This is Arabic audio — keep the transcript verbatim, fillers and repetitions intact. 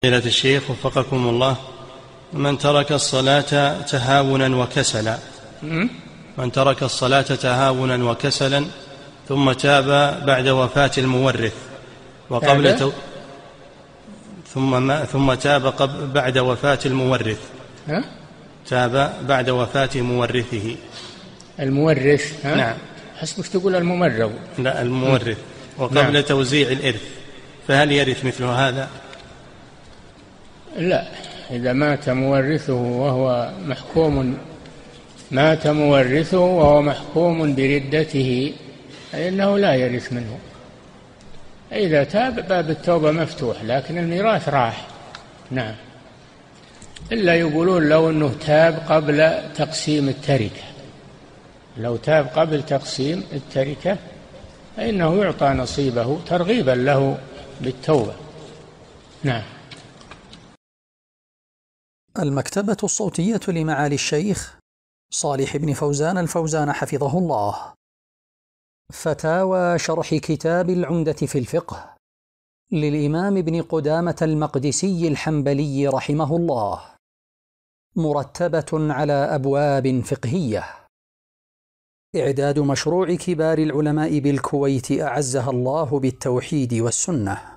فضيلة الشيخ وفقكم الله، من ترك الصلاة تهاونا وكسلا من ترك الصلاة تهاونا وكسلا ثم تاب بعد وفاة المورث وقبل تو... ثم ما... ثم تاب قبل... بعد وفاة المورث ها؟ تاب بعد وفاة مورثه. المورث ها؟ نعم. حسبك تقول الممرض. لا، المورث. وقبل نعم. توزيع الإرث، فهل يرث مثل هذا؟ لا، إذا مات مورثه وهو محكوم مات مورثه وهو محكوم بردته فإنه لا يرث منه. إذا تاب باب التوبة مفتوح، لكن الميراث راح. نعم. إلا يقولون لو أنه تاب قبل تقسيم التركة، لو تاب قبل تقسيم التركة فإنه يعطى نصيبه ترغيبا له بالتوبة. نعم. المكتبة الصوتية لمعالي الشيخ صالح بن فوزان الفوزان حفظه الله. فتاوى شرح كتاب العمدة في الفقه للإمام ابن قدامة المقدسي الحنبلي رحمه الله، مرتبة على أبواب فقهية. إعداد مشروع كبار العلماء بالكويت أعزها الله بالتوحيد والسنة.